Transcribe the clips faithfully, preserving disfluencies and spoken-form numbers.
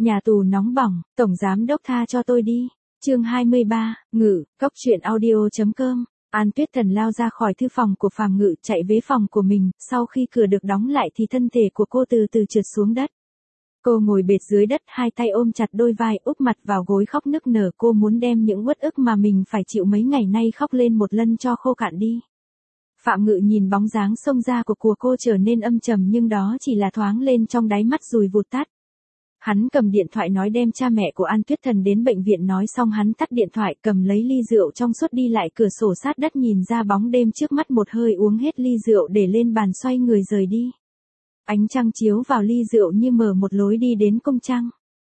Nhà tù nóng bỏng, tổng giám đốc tha cho tôi đi. Chương hai mươi ba, Ngự, Cốc truyện audio.com. An Tuyết Thần lao ra khỏi thư phòng của Phàm Ngự, chạy về phòng của mình, sau khi cửa được đóng lại thì thân thể của cô từ từ trượt xuống đất. Cô ngồi bệt dưới đất, hai tay ôm chặt đôi vai, úp mặt vào gối khóc nức nở. Cô muốn đem những uất ức mà mình phải chịu mấy ngày nay khóc lên một lần cho khô cạn đi. Phạm Ngự nhìn bóng dáng xông ra của của cô trở nên âm trầm, nhưng đó chỉ là thoáng lên trong đáy mắt rồi vụt tắt. Hắn cầm điện thoại nói đem cha mẹ của An Tuyết Thần đến bệnh viện, nói xong hắn tắt điện thoại, cầm lấy ly rượu trong suốt đi lại cửa sổ sát đất nhìn ra bóng đêm trước mắt, một hơi uống hết ly rượu để lên bàn, xoay người rời đi. Ánh trăng chiếu vào ly rượu như mở một lối đi đến cung trăng.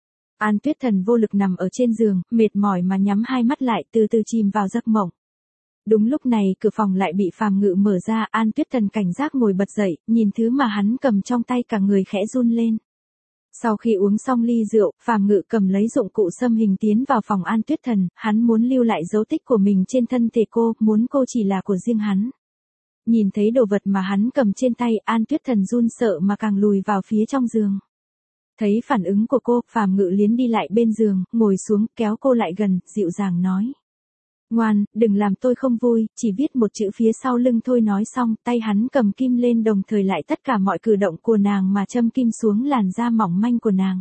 An Tuyết Thần vô lực nằm ở trên giường, mệt mỏi mà nhắm hai mắt lại, từ từ chìm vào giấc mộng. Đúng lúc này cửa phòng lại bị Phàm Ngự mở ra. An Tuyết Thần cảnh giác ngồi bật dậy, nhìn thứ mà hắn cầm trong tay, cả người khẽ run lên. Sau khi uống xong ly rượu, Phàm Ngự cầm lấy dụng cụ xâm hình tiến vào phòng An Tuyết Thần, hắn muốn lưu lại dấu tích của mình trên thân thể cô, muốn cô chỉ là của riêng hắn. Nhìn thấy đồ vật mà hắn cầm trên tay, An Tuyết Thần run sợ mà càng lùi vào phía trong giường. Thấy phản ứng của cô, Phàm Ngự liến đi lại bên giường, ngồi xuống, kéo cô lại gần, dịu dàng nói. Ngoan, đừng làm tôi không vui, chỉ viết một chữ phía sau lưng thôi. Nói xong, tay hắn cầm kim lên, đồng thời lại tất cả mọi cử động của nàng mà châm kim xuống làn da mỏng manh của nàng.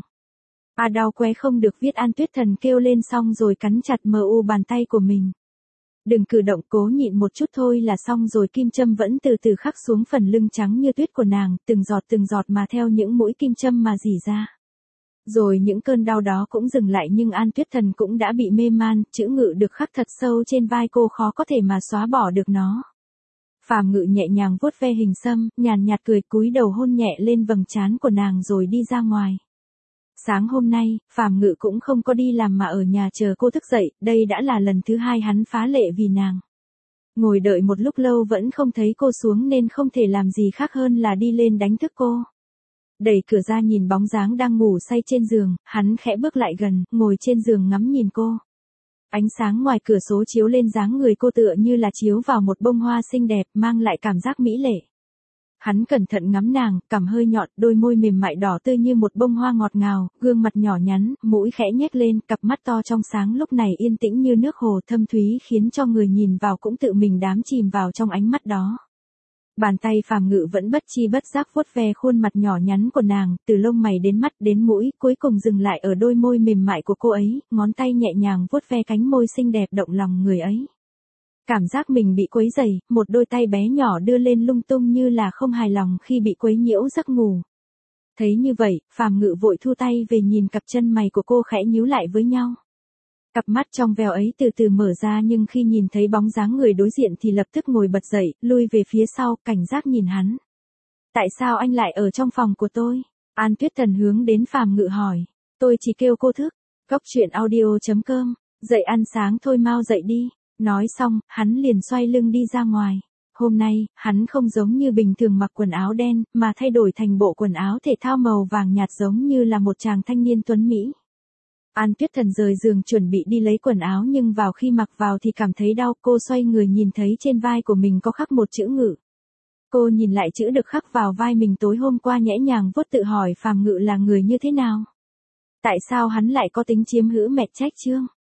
À đau qué không được viết, An Tuyết Thần kêu lên xong rồi cắn chặt mờ u bàn tay của mình. Đừng cử động, cố nhịn một chút thôi là xong rồi. Kim châm vẫn từ từ khắc xuống phần lưng trắng như tuyết của nàng, từng giọt từng giọt mà theo những mũi kim châm mà rỉ ra. Rồi những cơn đau đó cũng dừng lại, nhưng An Tuyết Thần cũng đã bị mê man, chữ Ngự được khắc thật sâu trên vai cô, khó có thể mà xóa bỏ được nó. Phàm Ngự nhẹ nhàng vuốt ve hình xăm, nhàn nhạt cười, cúi đầu hôn nhẹ lên vầng trán của nàng rồi đi ra ngoài. Sáng hôm nay, Phàm Ngự cũng không có đi làm mà ở nhà chờ cô thức dậy, đây đã là lần thứ hai hắn phá lệ vì nàng. Ngồi đợi một lúc lâu vẫn không thấy cô xuống nên không thể làm gì khác hơn là đi lên đánh thức cô. Đẩy cửa ra nhìn bóng dáng đang ngủ say trên giường, hắn khẽ bước lại gần, ngồi trên giường ngắm nhìn cô. Ánh sáng ngoài cửa sổ chiếu lên dáng người cô tựa như là chiếu vào một bông hoa xinh đẹp, mang lại cảm giác mỹ lệ. Hắn cẩn thận ngắm nàng, cằm hơi nhọn, đôi môi mềm mại đỏ tươi như một bông hoa ngọt ngào, gương mặt nhỏ nhắn, mũi khẽ nhếch lên, cặp mắt to trong sáng lúc này yên tĩnh như nước hồ, thâm thúy khiến cho người nhìn vào cũng tự mình đắm chìm vào trong ánh mắt đó. Bàn tay Phàm Ngự vẫn bất chi bất giác vuốt ve khuôn mặt nhỏ nhắn của nàng, từ lông mày đến mắt đến mũi, cuối cùng dừng lại ở đôi môi mềm mại của cô ấy, ngón tay nhẹ nhàng vuốt ve cánh môi xinh đẹp động lòng người ấy. Cảm giác mình bị quấy rầy, một đôi tay bé nhỏ đưa lên lung tung như là không hài lòng khi bị quấy nhiễu giấc ngủ. Thấy như vậy, Phàm Ngự vội thu tay về, nhìn cặp chân mày của cô khẽ nhíu lại với nhau. Cặp mắt trong veo ấy từ từ mở ra, nhưng khi nhìn thấy bóng dáng người đối diện thì lập tức ngồi bật dậy, lui về phía sau, cảnh giác nhìn hắn. Tại sao anh lại ở trong phòng của tôi? An Tuyết Thần hướng đến Phàm Ngự hỏi. Tôi chỉ kêu cô thức. Cốc truyện audio.com. Dậy ăn sáng thôi, mau dậy đi. Nói xong, hắn liền xoay lưng đi ra ngoài. Hôm nay, hắn không giống như bình thường mặc quần áo đen, mà thay đổi thành bộ quần áo thể thao màu vàng nhạt giống như là một chàng thanh niên tuấn Mỹ. An Tuyết Thần rời giường chuẩn bị đi lấy quần áo, nhưng vào khi mặc vào thì cảm thấy đau. Cô xoay người nhìn thấy trên vai của mình có khắc một chữ Ngự. Cô nhìn lại chữ được khắc vào vai mình tối hôm qua, nhẹ nhàng vuốt, tự hỏi Phàm Ngự là người như thế nào? Tại sao hắn lại có tính chiếm hữu mẹ trách chương?